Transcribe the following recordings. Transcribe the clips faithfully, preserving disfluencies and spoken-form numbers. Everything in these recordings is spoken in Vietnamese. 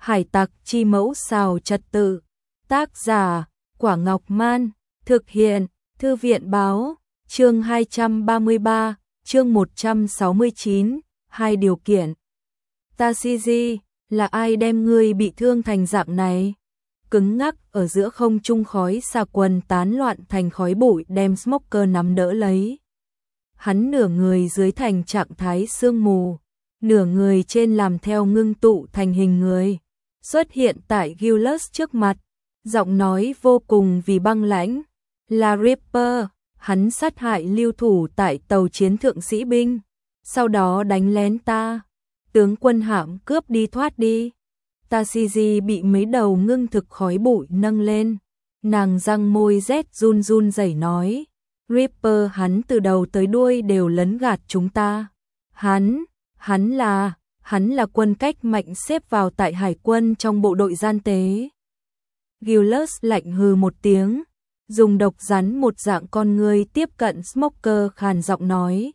Hải tặc chi mẫu xào trật tự. Tác giả, Quả Ngọc Man. Thực hiện, Thư viện Báo. Chương hai trăm ba mươi ba, chương một trăm sáu mươi chín, hai điều kiện. Tashigi, là ai đem ngươi bị thương thành dạng này? Cứng ngắc ở giữa không trung khói xà quần tán loạn thành khói bụi đem Smoker nắm đỡ lấy. Hắn nửa người dưới thành trạng thái sương mù, nửa người trên làm theo ngưng tụ thành hình người, xuất hiện tại Gilles trước mặt, giọng nói vô cùng vì băng lãnh, là Ripper, hắn sát hại lưu thủ tại tàu chiến thượng sĩ binh, sau đó đánh lén ta, tướng quân hãm cướp đi thoát đi. Tashigi bị mấy đầu ngưng thực khói bụi nâng lên, nàng răng môi rét run run rẩy nói, Ripper hắn từ đầu tới đuôi đều lấn gạt chúng ta. Hắn, hắn là, hắn là quân cách mạnh xếp vào tại hải quân trong bộ đội gian tế. Gilles lạnh hừ một tiếng, dùng độc rắn một dạng con ngươi tiếp cận Smoker khàn giọng nói.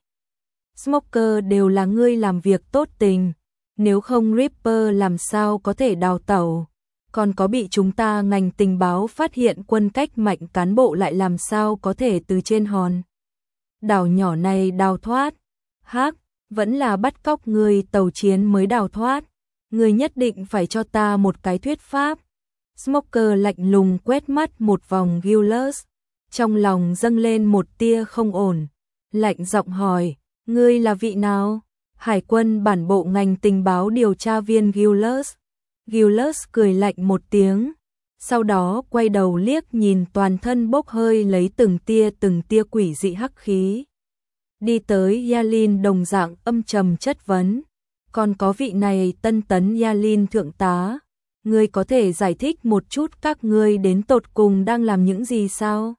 Smoker đều là ngươi làm việc tốt tình, nếu không Ripper làm sao có thể đào tẩu, còn có bị chúng ta ngành tình báo phát hiện quân cách mạnh cán bộ lại làm sao có thể từ trên hòn đảo nhỏ này đào thoát. Hắc, vẫn là bắt cóc người tàu chiến mới đào thoát, người nhất định phải cho ta một cái thuyết pháp. Smoker lạnh lùng quét mắt một vòng Gilles, trong lòng dâng lên một tia không ổn, lạnh giọng hỏi, ngươi là vị nào? Hải quân bản bộ ngành tình báo điều tra viên Gilles. Gilles cười lạnh một tiếng, sau đó quay đầu liếc nhìn toàn thân bốc hơi lấy từng tia từng tia quỷ dị hắc khí. Đi tới Yalin đồng dạng âm trầm chất vấn, còn có vị này tân tấn Yalin thượng tá, ngươi có thể giải thích một chút các ngươi đến tột cùng đang làm những gì sao?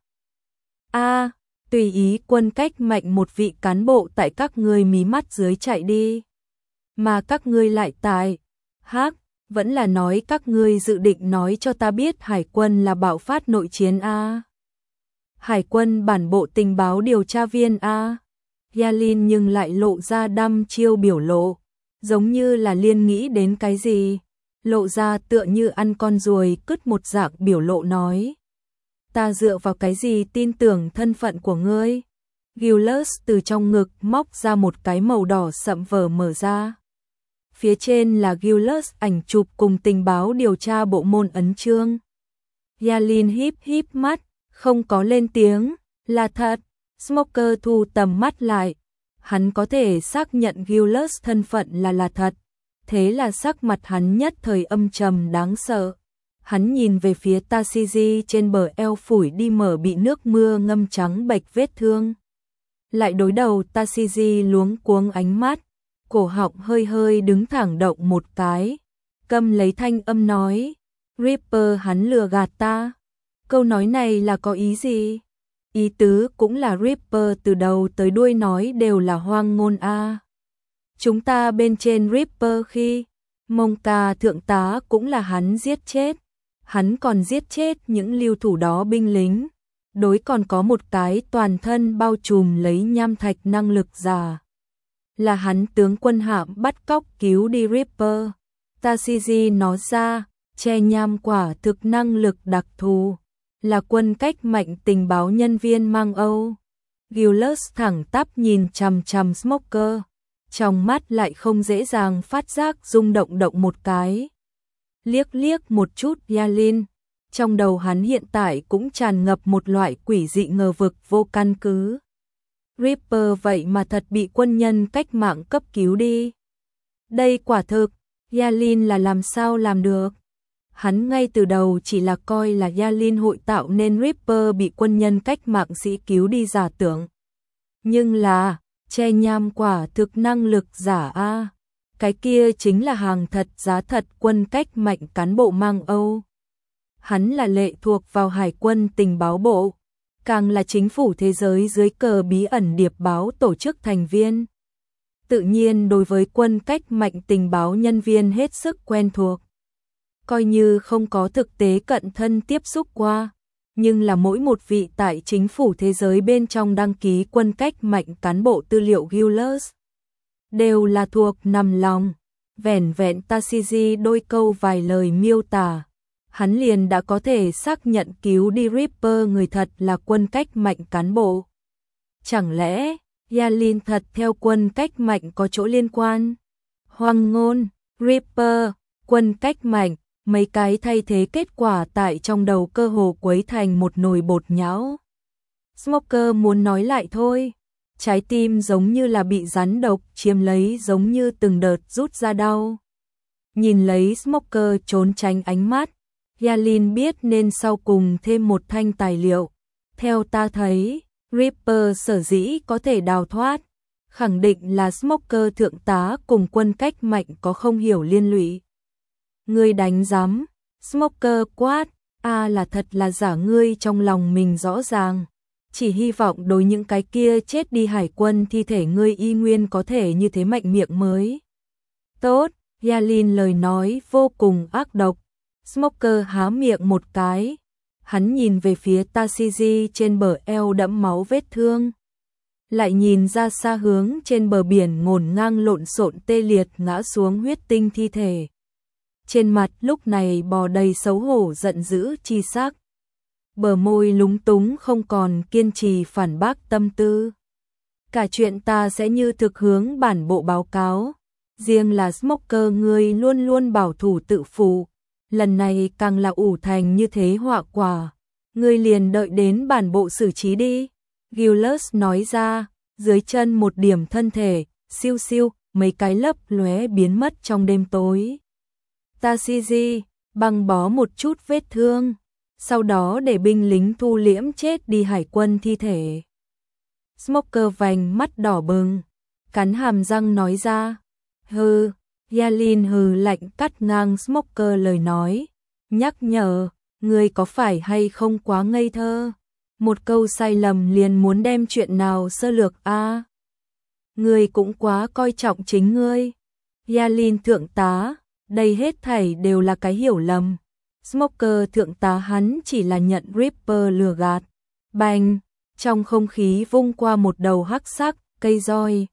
A, tùy ý quân cách mạnh một vị cán bộ tại các ngươi mí mắt dưới chạy đi, mà các ngươi lại tại, hắc, vẫn là nói các ngươi dự định nói cho ta biết hải quân là bạo phát nội chiến a? Hải quân bản bộ tình báo điều tra viên a? Yalin nhưng lại lộ ra đăm chiêu biểu lộ, giống như là liên nghĩ đến cái gì, lộ ra tựa như ăn con ruồi cứt một dạng biểu lộ nói. Ta dựa vào cái gì tin tưởng thân phận của ngươi? Gilles từ trong ngực móc ra một cái màu đỏ sậm vở mở ra. Phía trên là Gilles ảnh chụp cùng tình báo điều tra bộ môn ấn chương. Yalin híp híp mắt, không có lên tiếng, là thật. Smoker thu tầm mắt lại, hắn có thể xác nhận Gilles thân phận là là thật, thế là sắc mặt hắn nhất thời âm trầm đáng sợ. Hắn nhìn về phía Tashigi trên bờ eo phủi đi mở bị nước mưa ngâm trắng bệch vết thương. Lại đối đầu Tashigi luống cuống ánh mắt, cổ họng hơi hơi đứng thẳng động một cái, câm lấy thanh âm nói, Ripper hắn lừa gạt ta. Câu nói này là có ý gì? Ý tứ cũng là Ripper từ đầu tới đuôi nói đều là hoang ngôn a. Chúng ta bên trên Ripper khi Monka thượng tá cũng là hắn giết chết, hắn còn giết chết những lưu thủ đó binh lính, đối còn có một cái toàn thân bao trùm lấy nham thạch năng lực giả, là hắn tướng quân hạm bắt cóc cứu đi Ripper. Tashigi nói ra, che nham quả thực năng lực đặc thù, là quân cách mạnh tình báo nhân viên mang Âu. Gilles thẳng tắp nhìn chằm chằm Smoker, trong mắt lại không dễ dàng phát giác rung động động một cái. Liếc liếc một chút Yalin, trong đầu hắn hiện tại cũng tràn ngập một loại quỷ dị ngờ vực vô căn cứ. Ripper vậy mà thật bị quân nhân cách mạng cấp cứu đi. Đây quả thực, Yalin là làm sao làm được? Hắn ngay từ đầu chỉ là coi là Yalin hội tạo nên Ripper bị quân nhân cách mạng sĩ cứu đi giả tưởng. Nhưng là, che nham quả thực năng lực giả a, cái kia chính là hàng thật giá thật quân cách mạnh cán bộ mang Âu. Hắn là lệ thuộc vào hải quân tình báo bộ, càng là chính phủ thế giới dưới cờ bí ẩn điệp báo tổ chức thành viên. Tự nhiên đối với quân cách mạnh tình báo nhân viên hết sức quen thuộc. Coi như không có thực tế cận thân tiếp xúc qua, nhưng là mỗi một vị tại chính phủ thế giới bên trong đăng ký quân cách mạnh cán bộ tư liệu Gilles đều là thuộc nằm lòng. vẻn vẹn Tashigi đôi câu vài lời miêu tả, hắn liền đã có thể xác nhận cứu đi Reaper người thật là quân cách mạnh cán bộ. Chẳng lẽ Yalin thật theo quân cách mạnh có chỗ liên quan? Hoang ngôn, Reaper, quân cách mạnh, mấy cái thay thế kết quả tại trong đầu cơ hồ quấy thành một nồi bột nhão. Smoker muốn nói lại thôi, trái tim giống như là bị rắn độc chiếm lấy, giống như từng đợt rút ra đau. Nhìn lấy Smoker trốn tránh ánh mắt, Yalin biết nên sau cùng thêm một thanh tài liệu. Theo ta thấy, Reaper sở dĩ có thể đào thoát, khẳng định là Smoker thượng tá cùng quân cách mạnh có không hiểu liên lụy. Ngươi đánh giám, Smoker quát, a là thật là giả, ngươi trong lòng mình rõ ràng. Chỉ hy vọng đối những cái kia chết đi hải quân thi thể ngươi y nguyên có thể như thế mạnh miệng mới. Tốt, Yalin lời nói vô cùng ác độc. Smoker há miệng một cái. Hắn nhìn về phía Tashigi trên bờ eo đẫm máu vết thương. Lại nhìn ra xa hướng trên bờ biển ngổn ngang lộn xộn tê liệt ngã xuống huyết tinh thi thể. Trên mặt lúc này bò đầy xấu hổ giận dữ chi sắc. Bờ môi lúng túng không còn kiên trì phản bác tâm tư. Cả chuyện ta sẽ như thực hướng bản bộ báo cáo. Riêng là Smoker ngươi luôn luôn bảo thủ tự phụ. Lần này càng là ủ thành như thế họa quả. Ngươi liền đợi đến bản bộ xử trí đi. Gilles nói ra, dưới chân một điểm thân thể, siêu siêu, mấy cái lấp lóe biến mất trong đêm tối. Tashigi băng bó một chút vết thương, sau đó để binh lính thu liễm chết đi hải quân thi thể. Smoker vành mắt đỏ bừng, cắn hàm răng nói ra, hừ. Yalin hừ lạnh cắt ngang Smoker lời nói, nhắc nhở, ngươi có phải hay không quá ngây thơ? Một câu sai lầm liền muốn đem chuyện nào sơ lược a? À, ngươi cũng quá coi trọng chính ngươi. Yalin thượng tá, đây hết thảy đều là cái hiểu lầm. Smoker thượng tá hắn chỉ là nhận Reaper lừa gạt. Bành, trong không khí vung qua một đầu hắc sắc cây roi.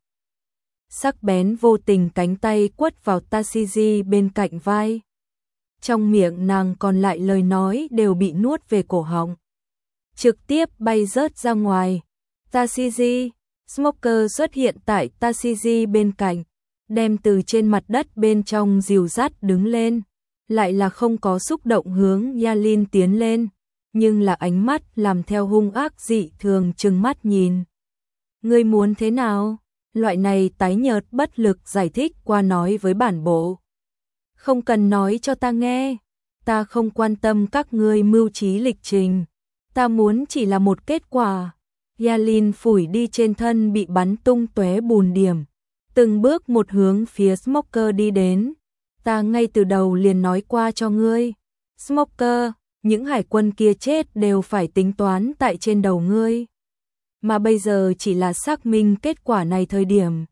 Sắc bén vô tình cánh tay quất vào Tashigi bên cạnh vai. Trong miệng nàng còn lại lời nói đều bị nuốt về cổ họng, trực tiếp bay rớt ra ngoài. Tashigi, Smoker xuất hiện tại Tashigi bên cạnh, đem từ trên mặt đất bên trong dìu dắt đứng lên, lại là không có xúc động hướng Yalin tiến lên, nhưng là ánh mắt làm theo hung ác dị thường trừng mắt nhìn. Ngươi muốn thế nào? Loại này tái nhợt bất lực giải thích qua nói với bản bộ. Không cần nói cho ta nghe, ta không quan tâm các ngươi mưu trí lịch trình, ta muốn chỉ là một kết quả. Yalin phủi đi trên thân bị bắn tung tóe bùn điểm, từng bước một hướng phía Smoker đi đến. Ta ngay từ đầu liền nói qua cho ngươi, Smoker, những hải quân kia chết đều phải tính toán tại trên đầu ngươi. Mà bây giờ chỉ là xác minh kết quả này thời điểm.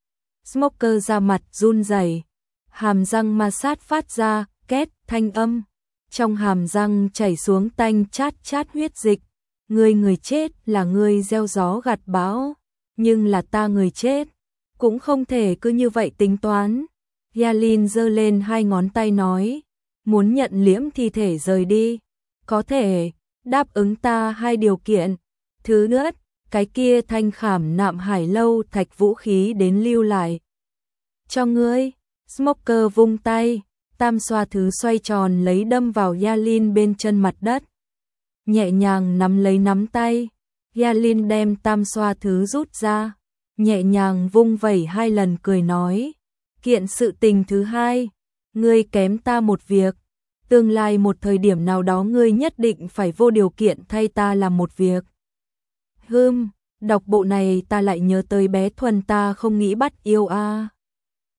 Smoker ra mặt run rẩy, hàm răng ma sát phát ra két thanh âm, trong hàm răng chảy xuống tanh chát chát huyết dịch. Ngươi người chết là ngươi gieo gió gặt bão, nhưng là ta người chết, cũng không thể cứ như vậy tính toán. Yalin giơ lên hai ngón tay nói, muốn nhận liễm thi thể rời đi, có thể, đáp ứng ta hai điều kiện. Thứ nhất, cái kia thanh khảm nạm hải lâu thạch vũ khí đến lưu lại cho ngươi. Smoker vung tay, tam xoa thứ xoay tròn lấy đâm vào Yalin bên chân mặt đất. Nhẹ nhàng nắm lấy nắm tay, Yalin đem tam xoa thứ rút ra, nhẹ nhàng vung vẩy hai lần cười nói, kiện sự tình thứ hai, ngươi kém ta một việc, tương lai một thời điểm nào đó ngươi nhất định phải vô điều kiện thay ta làm một việc. Hừm, đọc bộ này ta lại nhớ tới bé Thuần ta không nghĩ bắt yêu a. À.